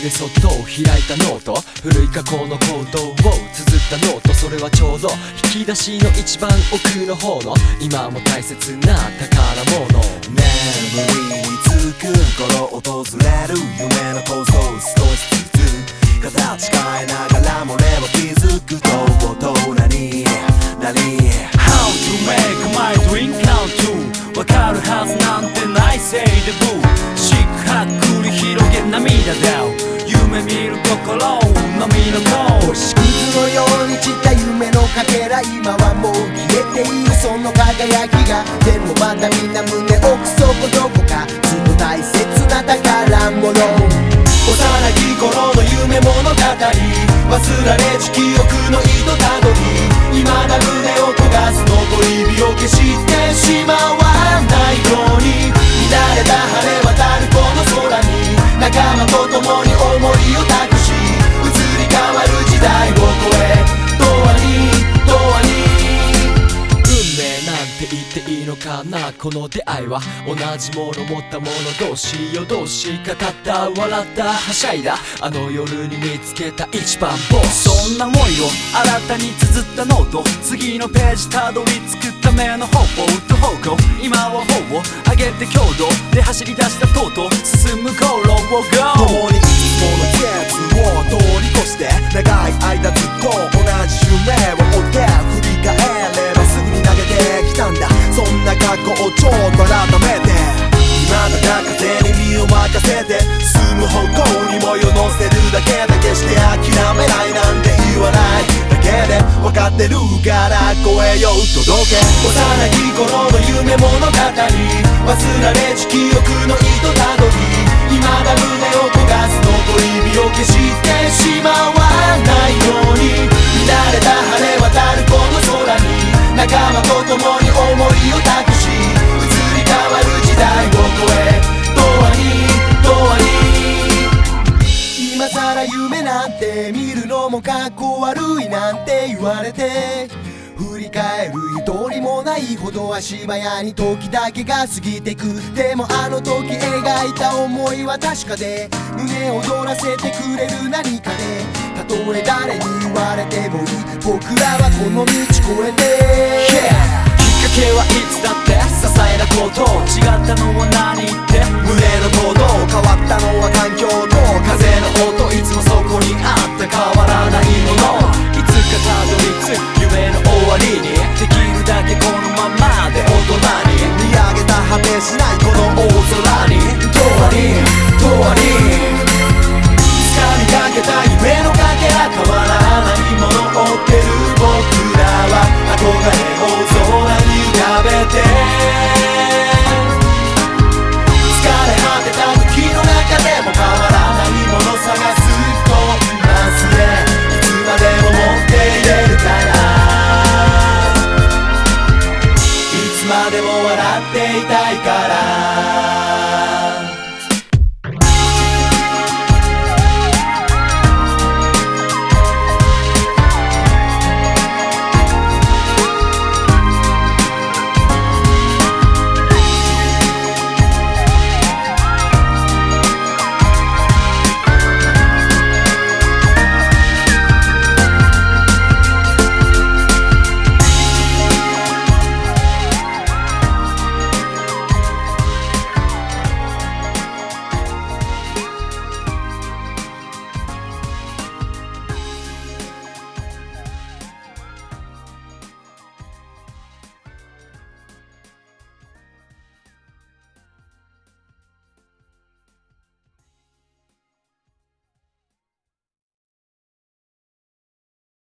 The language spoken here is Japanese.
でそっと開いたノート、古い過去の行動を綴ったノート、それはちょうど引き出しの一番奥の方の今も大切な宝物。 眠りにつく頃訪れる夢の構想、少しずつ形変えながらも俺は気づくと大人になり How to make my dream come true わかるはずなんてないせいでブー四苦八苦繰り広げ涙だ夢見る心のみの声星屑のように散った夢のかけら、今はもう消えているその輝きが、でもまたみんな胸奥底どこかずっと大切な宝物。幼き頃の夢物語、忘られし記憶の糸たどり、未だ胸を焦がす残り火を消してしまわないように、乱れた晴れ渡るこの空に仲間と共に思いを託し、移り変わる時代を超え永遠に運命なんて言っていいのかな、この出会いは同じもの持った者同士、夜通し語った笑ったはしゃいだ、あの夜に見つけた一番星。 そんな思いを新たに綴ったノート、次のページたどり着くための方法と方向、今は方を上げて強度で走り出したとうとう進む航路を GO 共にいつもの季節を通り越して、長い間ずっと同じ夢を追って、振り返ればすぐに投げてきたんだ、そんな過去をちょっと改めて、今だ風に身を任せて進む方向にもよ乗せるだけで、決して諦めないなんて言わないだけで分かってるから声よ届け。幼き頃の夢物語、忘られし記憶の糸たどり、未だ胸を焦がす残り火を消してしまわないように、乱れた晴れ渡るこの空に仲間と共に思いを託し、移り変わる時代を超え永遠に今さら夢なんて見るのもかっこ悪いなんて言われて、振り返るゆとりもないほど足早に時だけが過ぎてく。でもあの時描いた思いは確かで、胸躍らせてくれる何かで、たとえ誰に言われてもいい、僕らはこの道越えて、 きっかけはいつだって些細なこと、違ったのは何って胸の鼓動変わったのは環境と風の音、いつもそこにあった変わ